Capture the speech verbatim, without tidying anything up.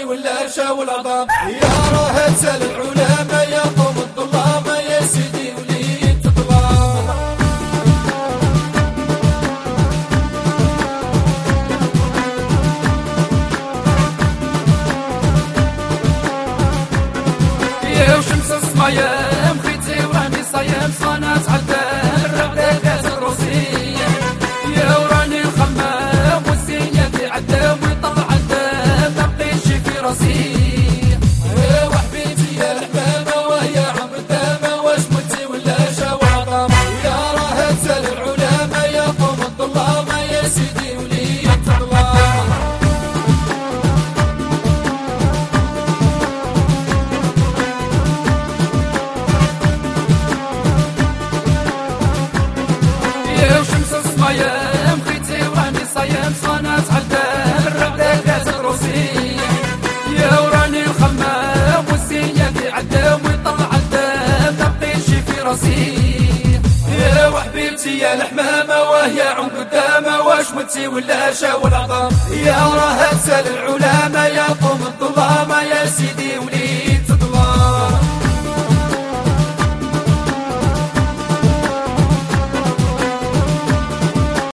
متي ولا شاو العظام. يا راه تسال العلماء يا قوم الظلام يا سيدي وليد الظلام. يا وشمس الصمايم خيتي وراني صايم صنات عدان الرغدة كاس الروسية. يا وراني الخمام والزينة في عدام ويطلع عدام مبقيش في راسي. يا وحبيبتي يا الحمامة وهي عمر الدامة واش متي ولا شاو عظام. يا راه تسال العلماء يا قوم الظلام يا سيدي وليد الظلام. يا وشمس الصمايم خيتي وراني صايم صنات عدام الرغدة كاس الروسية. يا وراني الخمام والزينة في عدام ويطلع عدام مبقيش في راسي. يا وحبيبتي يا الحمامة وهي عم قدامة واش متي ولا شاو العظام. يا راه تسال العلماء يا